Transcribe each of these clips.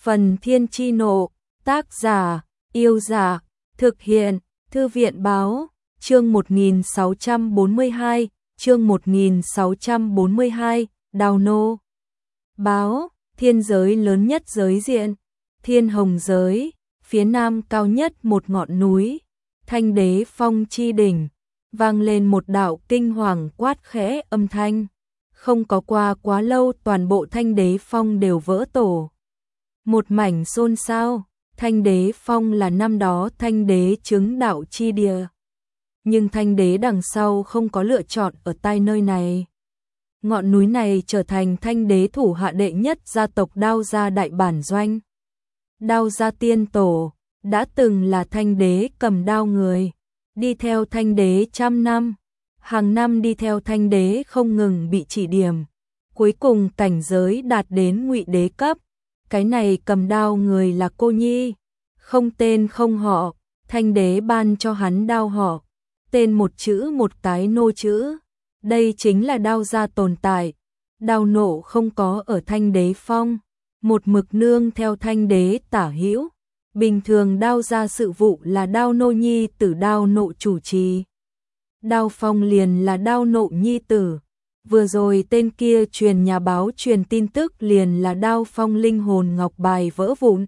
Phần Thiên Chi Nộ, tác giả, Yêu Giả, thực hiện, Thư viện Báo, chương 1642, chương 1642, Đào Nô. Báo, thiên giới lớn nhất giới diện, Thiên Hồng giới, phía nam cao nhất một ngọn núi, Thanh Đế Phong chi đỉnh, vang lên một đạo kinh hoàng quát khẽ âm thanh. Không có qua quá lâu toàn bộ Thanh Đế Phong đều vỡ tổ. Một mảnh xôn xao, Thanh Đế Phong là năm đó Thanh Đế chứng đạo chi địa. Nhưng Thanh Đế đằng sau không có lựa chọn ở tại nơi này. Ngọn núi này trở thành Thanh Đế thủ hạ đệ nhất gia tộc Đao gia đại bản doanh. Đao gia tiên tổ, đã từng là Thanh Đế cầm đao người, đi theo Thanh Đế trăm năm. Hàng năm đi theo Thanh Đế không ngừng bị chỉ điểm, cuối cùng cảnh giới đạt đến Ngụy Đế cấp. Cái này cầm đao người là Cô Nhi, không tên không họ, Thanh Đế ban cho hắn đao họ, tên một chữ một cái nô chữ. Đây chính là Đao gia tồn tại. Đao nộ không có ở Thanh Đế Phong, một mực nương theo Thanh Đế tả hữu. Bình thường Đao gia sự vụ là Đao nô nhi tử Đao nộ chủ trì. Đao Phong liền là Đao nộ nhi tử. Vừa rồi tên kia truyền nhà báo truyền tin tức liền là Đao Phong linh hồn ngọc bài vỡ vụn.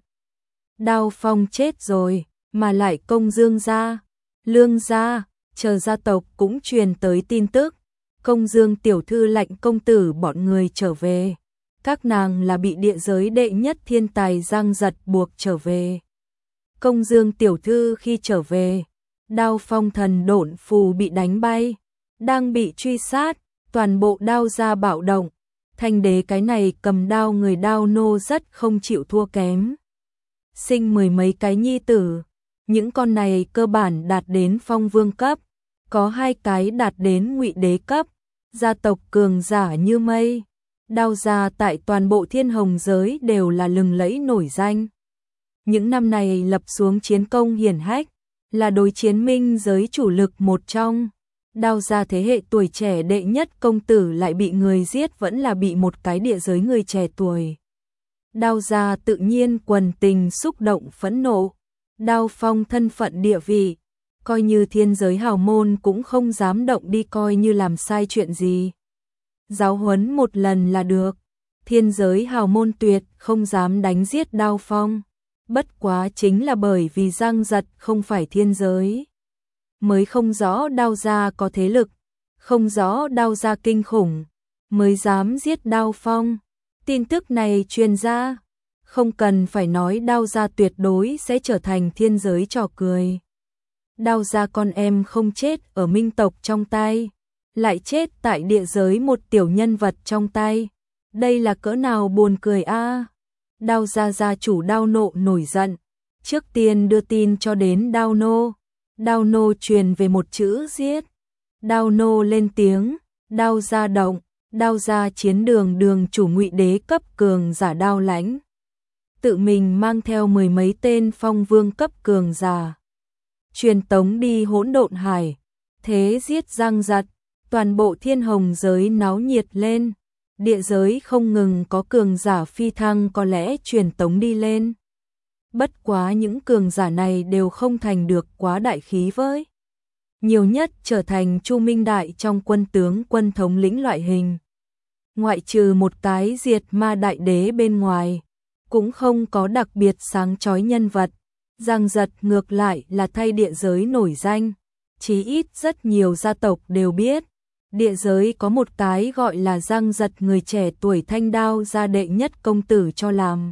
Đao Phong chết rồi, mà lại Công Dương gia, Lương gia, chờ gia tộc cũng truyền tới tin tức. Công Dương tiểu thư lệnh công tử bọn người trở về. Các nàng là bị địa giới đệ nhất thiên tài Giang Giật buộc trở về. Công Dương tiểu thư khi trở về, Đao Phong thần độn phù bị đánh bay, đang bị truy sát, toàn bộ Đao gia bạo động. Thanh Đế cái này cầm đao người Đao nô rất không chịu thua kém. Sinh mười mấy cái nhi tử, những con này cơ bản đạt đến Phong Vương cấp, có 2 cái đạt đến Ngụy Đế cấp, gia tộc cường giả như mây. Đao gia tại toàn bộ Thiên Hồng giới đều là lừng lẫy nổi danh. Những năm này lập xuống chiến công hiển hách, là đối chiến minh giới chủ lực một trong. Đao gia thế hệ tuổi trẻ đệ nhất công tử lại bị người giết, vẫn là bị một cái địa giới người trẻ tuổi. Đao gia tự nhiên quần tình xúc động phẫn nộ. Đao Phong thân phận địa vị, coi như thiên giới hào môn cũng không dám động đi coi như làm sai chuyện gì. Giáo huấn một lần là được. Thiên giới hào môn tuyệt không dám đánh giết Đao Phong. Bất quá chính là bởi vì Giang Giật không phải thiên giới, mới không rõ Đao gia có thế lực, không rõ Đao gia kinh khủng, mới dám giết Đao Phong. Tin tức này truyền ra, không cần phải nói Đao gia tuyệt đối sẽ trở thành thiên giới trò cười. Đao gia con em không chết ở minh tộc trong tay, lại chết tại địa giới một tiểu nhân vật trong tay. Đây là cỡ nào buồn cười a. Đao gia gia chủ Đao nộ nổi giận, trước tiên đưa tin cho đến Đao nô. Đao nô truyền về một chữ giết. Đao nô lên tiếng, Đao gia động, Đao gia chiến đường đường chủ Ngụy Đế cấp cường giả Đao Lãnh, tự mình mang theo mười mấy tên Phong Vương cấp cường giả, truyền tống đi Hỗn Độn Hải, thế giết Giang Giật. Toàn bộ Thiên Hồng giới náo nhiệt lên, địa giới không ngừng có cường giả phi thăng có lẽ truyền tống đi lên. Bất quá những cường giả này đều không thành được quá đại khí với. Nhiều nhất trở thành Chu Minh Đại trong quân tướng quân thống lĩnh loại hình. Ngoại trừ một cái diệt ma đại đế bên ngoài, cũng không có đặc biệt sáng chói nhân vật. Giang Giật ngược lại là thay địa giới nổi danh, chí ít rất nhiều gia tộc đều biết. Địa giới có một cái gọi là Giang Giật người trẻ tuổi Thanh Đao gia đệ nhất công tử cho làm.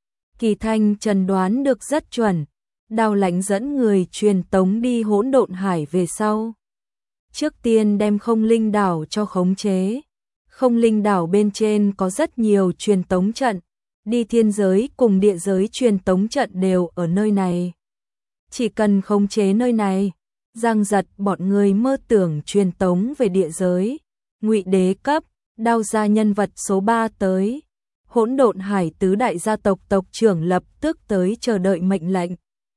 Kỳ Thanh trần đoán được rất chuẩn, Đao Lãnh dẫn người truyền tống đi Hỗn Độn Hải về sau. Trước tiên đem Không Linh đảo cho khống chế. Không Linh đảo bên trên có rất nhiều truyền tống trận, đi thiên giới cùng địa giới truyền tống trận đều ở nơi này. Chỉ cần khống chế nơi này, Giang Giật bọn người mơ tưởng truyền tống về địa giới. Ngụy Đế cấp, Đao gia nhân vật số 3 tới. Hỗn Độn Hải tứ đại gia tộc tộc trưởng lập tức tới chờ đợi mệnh lệnh.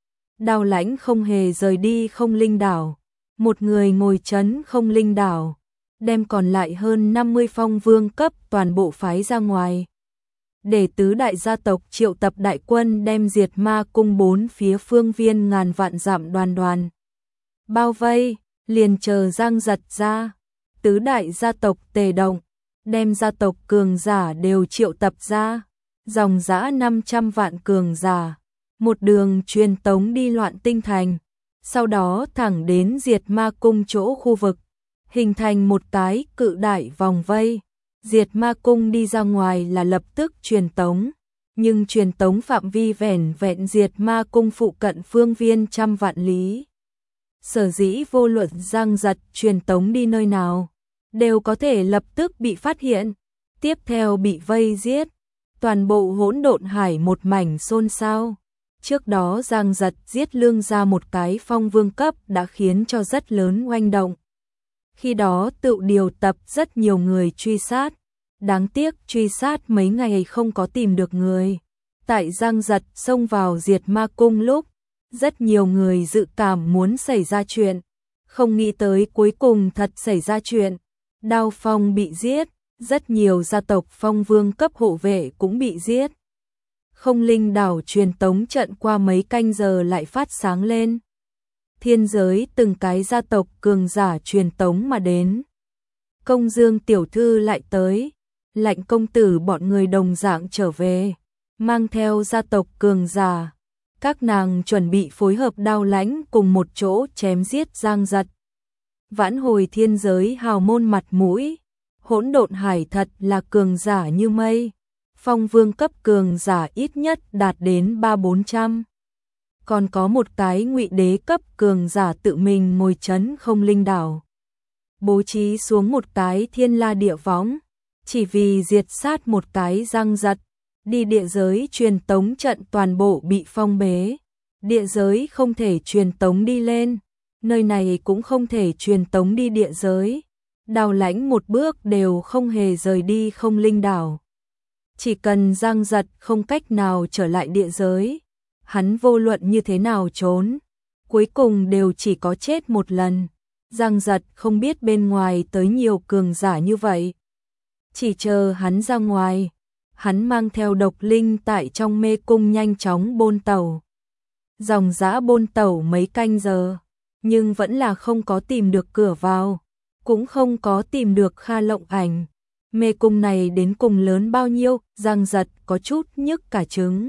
Đao Lãnh không hề rời đi Không Linh đảo, một người ngồi trấn Không Linh đảo, đem còn lại hơn 50 Phong Vương cấp toàn bộ phái ra ngoài. để tứ đại gia tộc triệu tập đại quân đem Diệt Ma Cung bốn phía phương viên ngàn vạn dặm đoàn đoàn bao vây, liền chờ Giang Giật ra. Tứ đại gia tộc tề động, đem gia tộc cường giả đều triệu tập ra, dòng dã 500 vạn cường giả, một đường truyền tống đi Loạn Tinh Thành, sau đó thẳng đến Diệt Ma Cung chỗ khu vực, hình thành một cái cự đại vòng vây. Diệt Ma Cung đi ra ngoài là lập tức truyền tống, nhưng truyền tống phạm vi vẻn vẹn Diệt Ma Cung phụ cận phương viên trăm vạn lý. Sở dĩ vô luận Giang Giật truyền tống đi nơi nào, đều có thể lập tức bị phát hiện, tiếp theo bị vây giết. Toàn bộ Hỗn Độn Hải một mảnh xôn xao. Trước đó Giang Giật giết Lương gia một cái phong vương cấp đã khiến cho rất lớn oanh động. Khi đó tự điều tập rất nhiều người truy sát, đáng tiếc truy sát mấy ngày không có tìm được người. Tại Giang Giật xông vào Diệt Ma Cung lúc, rất nhiều người dự cảm muốn xảy ra chuyện, không nghĩ tới cuối cùng thật xảy ra chuyện. Đao Phong bị giết, rất nhiều gia tộc phong vương cấp hộ vệ cũng bị giết. Không Linh đảo truyền tống trận qua mấy canh giờ lại phát sáng lên. Thiên giới từng cái gia tộc cường giả truyền tống mà đến. Công Dương tiểu thư lại tới, Lạnh công tử bọn người đồng dạng trở về, mang theo gia tộc cường giả. Các nàng chuẩn bị phối hợp Đao Lãnh cùng một chỗ chém giết Giang Giật. Vãn hồi thiên giới hào môn mặt mũi, Hỗn Độn Hải thật là cường giả như mây. Phong vương cấp cường giả ít nhất đạt đến 300-400. Còn có một cái Ngụy đế cấp cường giả tự mình ngồi trấn Không Linh đảo. Bố trí xuống một cái Thiên La địa võng, chỉ vì diệt sát một cái Giang Giật. Đi địa giới truyền tống trận toàn bộ bị phong bế. Địa giới không thể truyền tống đi lên, nơi này cũng không thể truyền tống đi địa giới. Đao Lãnh một bước đều không hề rời đi Không Linh đảo. Chỉ cần Giang Giật không cách nào trở lại địa giới, hắn vô luận như thế nào trốn, cuối cùng đều chỉ có chết một lần. Giang Giật không biết bên ngoài tới nhiều cường giả như vậy. Chỉ chờ hắn ra ngoài, hắn mang theo độc linh tại trong mê cung nhanh chóng bôn tẩu. Dòng dã bôn tẩu mấy canh giờ, nhưng vẫn là không có tìm được cửa vào, cũng không có tìm được Kha Lộng Ảnh. Mê cung này đến cùng lớn bao nhiêu, Giang Giật có chút nhức cả trứng.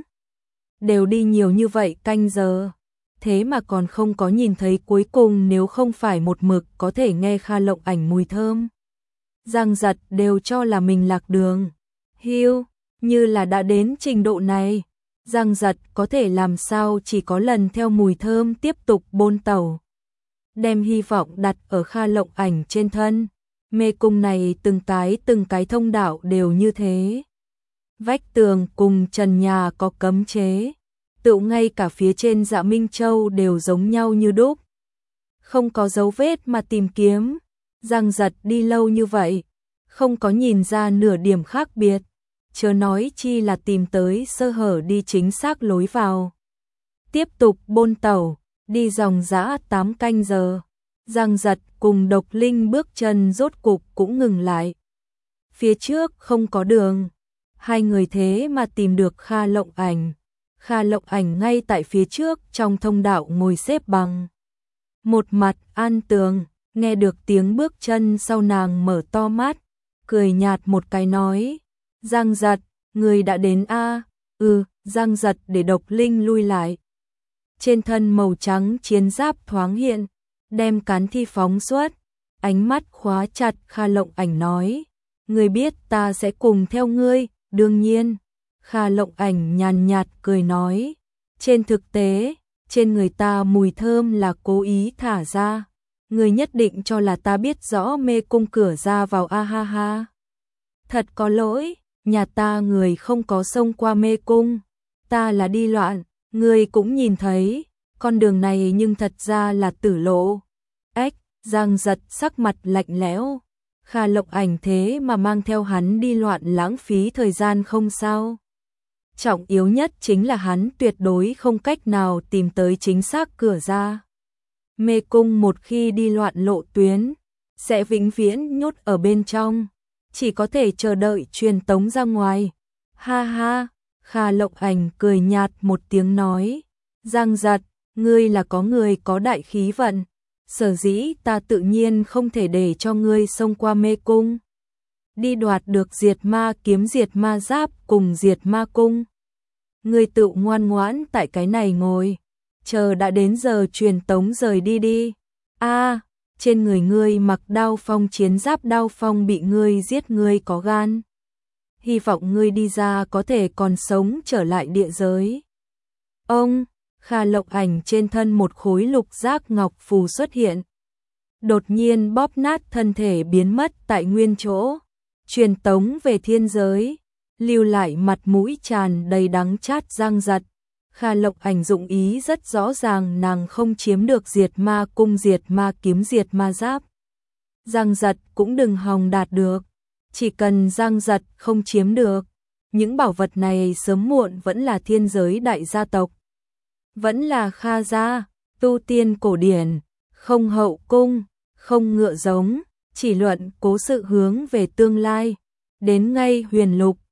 Đều đi nhiều như vậy canh giờ, thế mà còn không có nhìn thấy cuối cùng, nếu không phải một mực có thể nghe Kha Lộng Ảnh mùi thơm. Giang Giật đều cho là mình lạc đường. Hiu, như là đã đến trình độ này, Giang Giật có thể làm sao chỉ có lần theo mùi thơm tiếp tục bôn tẩu. Đem hy vọng đặt ở Kha Lộng Ảnh trên thân. Mê cung này từng cái thông đạo đều như thế. Vách tường cùng trần nhà có cấm chế, tự ngay cả phía trên Dạ Minh Châu đều giống nhau như đúc. Không có dấu vết mà tìm kiếm, Giang Giật đi lâu như vậy, không có nhìn ra nửa điểm khác biệt, chớ nói chi là tìm tới sơ hở đi chính xác lối vào. Tiếp tục bôn tẩu, đi dòng dã 8 canh giờ, Giang Giật cùng độc linh bước chân rốt cục cũng ngừng lại. Phía trước không có đường, hai người thế mà tìm được Kha Lộng Ảnh. Kha Lộng Ảnh ngay tại phía trước trong thông đạo ngồi xếp bằng. Một mặt an tường, nghe được tiếng bước chân sau nàng mở to mắt, cười nhạt một cái nói. Giang Giật, người đã đến a? Giang Giật để độc linh lui lại. Trên thân màu trắng chiến giáp thoáng hiện, đem cán thi phóng xuất, ánh mắt khóa chặt Kha Lộng Ảnh nói. Ngươi biết ta sẽ cùng theo ngươi, đương nhiên. Kha Lộng Ảnh nhàn nhạt cười nói. Trên thực tế, trên người ta mùi thơm là cố ý thả ra. Ngươi nhất định cho là ta biết rõ mê cung cửa ra vào a ha ha. Thật có lỗi, nhà ta người không có xông qua mê cung. Ta là đi loạn, ngươi cũng nhìn thấy. Con đường này nhưng thật ra là tử lộ. Ếch, Giang Giật sắc mặt lạnh lẽo. Kha Lộng Ảnh thế mà mang theo hắn đi loạn lãng phí thời gian không sao. Trọng yếu nhất chính là hắn tuyệt đối không cách nào tìm tới chính xác cửa ra. Mê cung một khi đi loạn lộ tuyến, sẽ vĩnh viễn nhốt ở bên trong, chỉ có thể chờ đợi truyền tống ra ngoài. Ha ha, Kha Lộc Ảnh cười nhạt một tiếng nói, Giang Giật, ngươi là có người có đại khí vận, sở dĩ ta tự nhiên không thể để cho ngươi xông qua mê cung, đi đoạt được diệt ma kiếm diệt ma giáp cùng diệt ma cung. Ngươi tự ngoan ngoãn tại cái này ngồi, chờ đã đến giờ truyền tống rời đi đi. A, trên người ngươi mặc Đao Phong chiến giáp, Đao Phong bị ngươi giết, ngươi có gan. Hy vọng ngươi đi ra có thể còn sống trở lại địa giới. Ông, Kha Lộc Ảnh trên thân một khối lục giác ngọc phù xuất hiện. Đột nhiên bóp nát thân thể biến mất tại nguyên chỗ. Truyền tống về thiên giới. Lưu lại mặt mũi tràn đầy đắng chát Giang Giật. Kha Lộc Ảnh dụng ý rất rõ ràng, nàng không chiếm được diệt ma cung, diệt ma kiếm, diệt ma giáp. Giang Giật cũng đừng hòng đạt được. Chỉ cần Giang Giật không chiếm được, những bảo vật này sớm muộn vẫn là thiên giới đại gia tộc. Vẫn là Kha gia, tu tiên cổ điển, không hậu cung, không ngựa giống, chỉ luận cố sự hướng về tương lai. Đến ngay huyền lục,